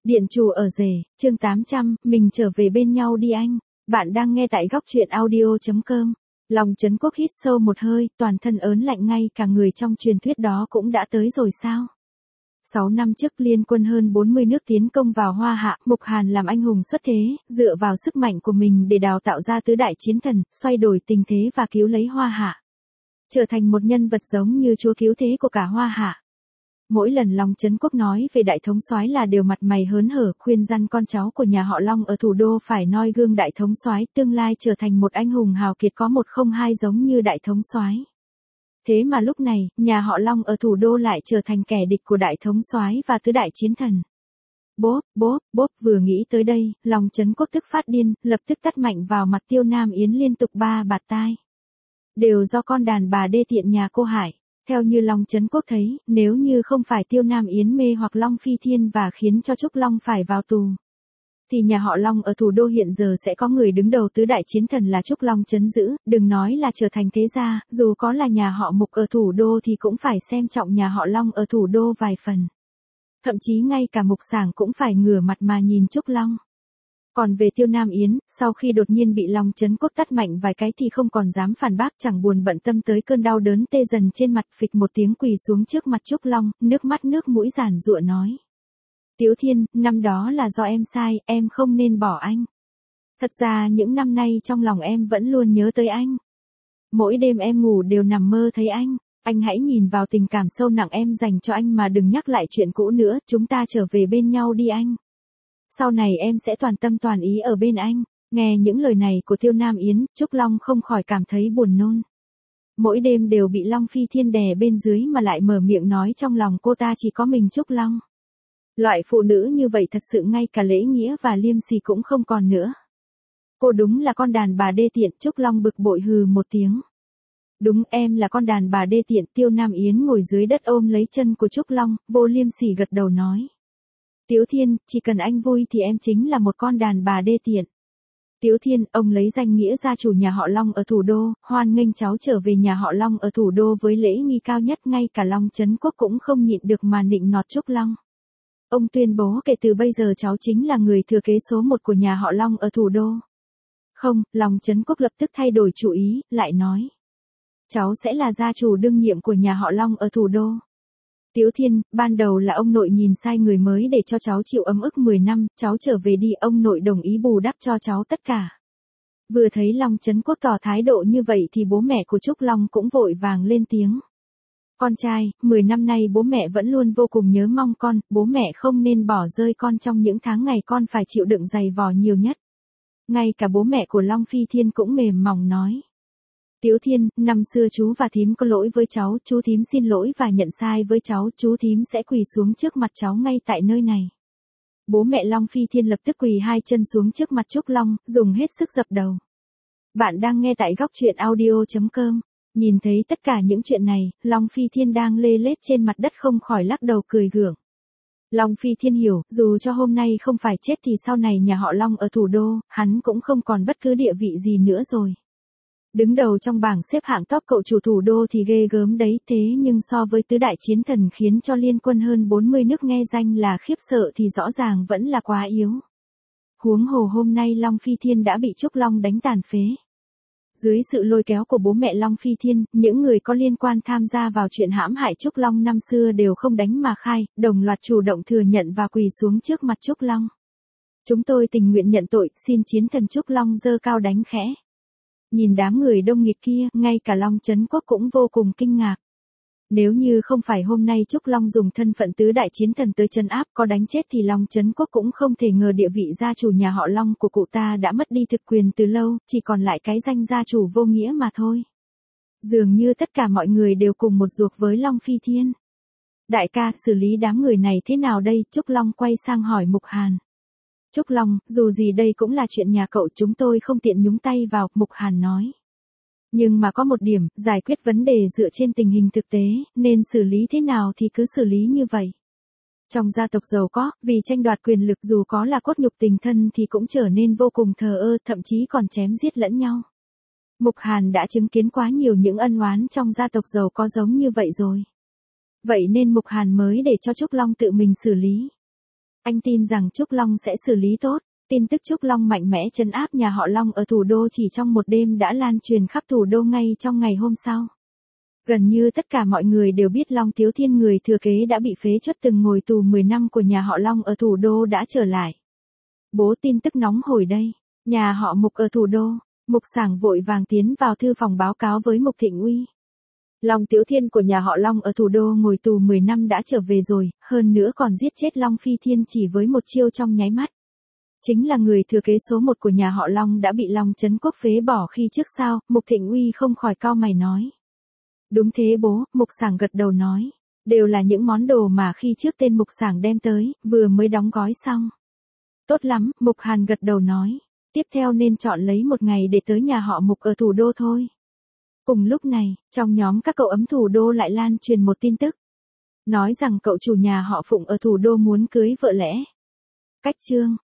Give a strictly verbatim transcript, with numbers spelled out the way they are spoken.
Điện chủ ở rể, chương tám trăm, mình trở về bên nhau đi anh. Bạn đang nghe tại góc truyện audio chấm com. Lòng Trấn Quốc hít sâu một hơi, toàn thân ớn lạnh, ngay cả người trong truyền thuyết đó cũng đã tới rồi sao? Sáu năm trước liên quân hơn bốn mươi nước tiến công vào Hoa Hạ, Mục Hàn làm anh hùng xuất thế, dựa vào sức mạnh của mình để đào tạo ra tứ đại chiến thần, xoay đổi tình thế và cứu lấy Hoa Hạ. Trở thành một nhân vật giống như chúa cứu thế của cả Hoa Hạ. Mỗi lần Long Trấn Quốc nói về đại thống soái là đều mặt mày hớn hở, khuyên răn con cháu của nhà họ Long ở thủ đô phải noi gương đại thống soái, tương lai trở thành một anh hùng hào kiệt có một không hai giống như đại thống soái. Thế mà lúc này, nhà họ Long ở thủ đô lại trở thành kẻ địch của đại thống soái và tứ đại chiến thần. Bốp, bốp, bốp, vừa nghĩ tới đây, Long Trấn Quốc tức phát điên, lập tức tát mạnh vào mặt Tiêu Nam Yến liên tục ba bạt tai. Đều do con đàn bà đê tiện nhà cô hại. Theo như Long Trấn Quốc thấy, nếu như không phải Tiêu Nam Yến mê hoặc Long Phi Thiên và khiến cho Trúc Long phải vào tù, thì nhà họ Long ở thủ đô hiện giờ sẽ có người đứng đầu tứ đại chiến thần là Trúc Long trấn giữ, đừng nói là trở thành thế gia, dù có là nhà họ Mục ở thủ đô thì cũng phải xem trọng nhà họ Long ở thủ đô vài phần. Thậm chí ngay cả Mục Sảng cũng phải ngửa mặt mà nhìn Trúc Long. Còn về Tiêu Nam Yến, sau khi đột nhiên bị Long Trấn Quốc tát mạnh vài cái thì không còn dám phản bác, chẳng buồn bận tâm tới cơn đau đớn tê dần trên mặt, phịch một tiếng quỳ xuống trước mặt Trúc Long, nước mắt nước mũi giàn giụa nói. Tiếu Thiên, năm đó là do em sai, em không nên bỏ anh. Thật ra những năm nay trong lòng em vẫn luôn nhớ tới anh. Mỗi đêm em ngủ đều nằm mơ thấy anh. Anh hãy nhìn vào tình cảm sâu nặng em dành cho anh mà đừng nhắc lại chuyện cũ nữa, chúng ta trở về bên nhau đi anh. Sau này em sẽ toàn tâm toàn ý ở bên anh. Nghe những lời này của Tiêu Nam Yến, Trúc Long không khỏi cảm thấy buồn nôn. Mỗi đêm đều bị Long Phi Thiên đè bên dưới mà lại mở miệng nói trong lòng cô ta chỉ có mình Trúc Long. Loại phụ nữ như vậy thật sự ngay cả lễ nghĩa và liêm sỉ cũng không còn nữa. Cô đúng là con đàn bà đê tiện, Trúc Long bực bội hừ một tiếng. Đúng, em là con đàn bà đê tiện. Tiêu Nam Yến ngồi dưới đất ôm lấy chân của Trúc Long, vô liêm sỉ gật đầu nói. Tiếu Thiên, chỉ cần anh vui thì em chính là một con đàn bà đê tiện. Tiếu Thiên, ông lấy danh nghĩa gia chủ nhà họ Long ở thủ đô, hoan nghênh cháu trở về nhà họ Long ở thủ đô với lễ nghi cao nhất, ngay cả Long Trấn Quốc cũng không nhịn được mà nịnh nọt Trúc Long. Ông tuyên bố kể từ bây giờ cháu chính là người thừa kế số một của nhà họ Long ở thủ đô. Không, Long Trấn Quốc lập tức thay đổi chủ ý, lại nói. Cháu sẽ là gia chủ đương nhiệm của nhà họ Long ở thủ đô. Tiếu Thiên, ban đầu là ông nội nhìn sai người mới để cho cháu chịu ấm ức mười năm, cháu trở về đi, ông nội đồng ý bù đắp cho cháu tất cả. Vừa thấy Long Trấn Quốc tỏ thái độ như vậy thì bố mẹ của Trúc Long cũng vội vàng lên tiếng. Con trai, mười năm nay bố mẹ vẫn luôn vô cùng nhớ mong con, bố mẹ không nên bỏ rơi con trong những tháng ngày con phải chịu đựng dày vò nhiều nhất. Ngay cả bố mẹ của Long Phi Thiên cũng mềm mỏng nói. Tiếu Thiên, năm xưa chú và thím có lỗi với cháu, chú thím xin lỗi và nhận sai với cháu, chú thím sẽ quỳ xuống trước mặt cháu ngay tại nơi này. Bố mẹ Long Phi Thiên lập tức quỳ hai chân xuống trước mặt Trúc Long, dùng hết sức dập đầu. Bạn đang nghe tại góc truyện audio chấm com. Nhìn thấy tất cả những chuyện này, Long Phi Thiên đang lê lết trên mặt đất không khỏi lắc đầu cười gượng. Long Phi Thiên hiểu, dù cho hôm nay không phải chết thì sau này nhà họ Long ở thủ đô, hắn cũng không còn bất cứ địa vị gì nữa rồi. Đứng đầu trong bảng xếp hạng top cậu chủ thủ đô thì ghê gớm đấy, thế nhưng so với tứ đại chiến thần khiến cho liên quân hơn bốn mươi nước nghe danh là khiếp sợ thì rõ ràng vẫn là quá yếu. Huống hồ hôm nay Long Phi Thiên đã bị Trúc Long đánh tàn phế. Dưới sự lôi kéo của bố mẹ Long Phi Thiên, những người có liên quan tham gia vào chuyện hãm hại Trúc Long năm xưa đều không đánh mà khai, đồng loạt chủ động thừa nhận và quỳ xuống trước mặt Trúc Long. Chúng tôi tình nguyện nhận tội, xin chiến thần Trúc Long giơ cao đánh khẽ. Nhìn đám người đông nghịt kia, ngay cả Long Trấn Quốc cũng vô cùng kinh ngạc. Nếu như không phải hôm nay Trúc Long dùng thân phận tứ đại chiến thần tới trấn áp, có đánh chết thì Long Trấn Quốc cũng không thể ngờ địa vị gia chủ nhà họ Long của cụ ta đã mất đi thực quyền từ lâu, chỉ còn lại cái danh gia chủ vô nghĩa mà thôi. Dường như tất cả mọi người đều cùng một ruột với Long Phi Thiên. Đại ca, xử lý đám người này thế nào đây? Trúc Long quay sang hỏi Mục Hàn. Trúc Long, dù gì đây cũng là chuyện nhà cậu, chúng tôi không tiện nhúng tay vào, Mục Hàn nói. Nhưng mà có một điểm, giải quyết vấn đề dựa trên tình hình thực tế, nên xử lý thế nào thì cứ xử lý như vậy. Trong gia tộc giàu có, vì tranh đoạt quyền lực dù có là cốt nhục tình thân thì cũng trở nên vô cùng thờ ơ, thậm chí còn chém giết lẫn nhau. Mục Hàn đã chứng kiến quá nhiều những ân oán trong gia tộc giàu có giống như vậy rồi. Vậy nên Mục Hàn mới để cho Trúc Long tự mình xử lý. Anh tin rằng Trúc Long sẽ xử lý tốt. Tin tức Trúc Long mạnh mẽ trấn áp nhà họ Long ở thủ đô chỉ trong một đêm đã lan truyền khắp thủ đô ngay trong ngày hôm sau. Gần như tất cả mọi người đều biết Long Thiếu Thiên người thừa kế đã bị phế truất từng ngồi tù mười năm của nhà họ Long ở thủ đô đã trở lại. Bố tin tức nóng hổi đây. Nhà họ Mục ở thủ đô. Mục Sảng vội vàng tiến vào thư phòng báo cáo với Mục Thịnh Uy. Long Thiếu Thiên của nhà họ Long ở thủ đô ngồi tù mười năm đã trở về rồi, hơn nữa còn giết chết Long Phi Thiên chỉ với một chiêu trong nháy mắt. Chính là người thừa kế số một của nhà họ Long đã bị Long Trấn Quốc phế bỏ khi trước sao, Mục Thịnh Uy không khỏi cau mày nói. Đúng thế bố, Mục Sảng gật đầu nói. Đều là những món đồ mà khi trước tên Mục Sảng đem tới, vừa mới đóng gói xong. Tốt lắm, Mục Hàn gật đầu nói. Tiếp theo nên chọn lấy một ngày để tới nhà họ Mục ở thủ đô thôi. Cùng lúc này, trong nhóm các cậu ấm thủ đô lại lan truyền một tin tức. Nói rằng cậu chủ nhà họ Phụng ở thủ đô muốn cưới vợ lẽ. Cách chương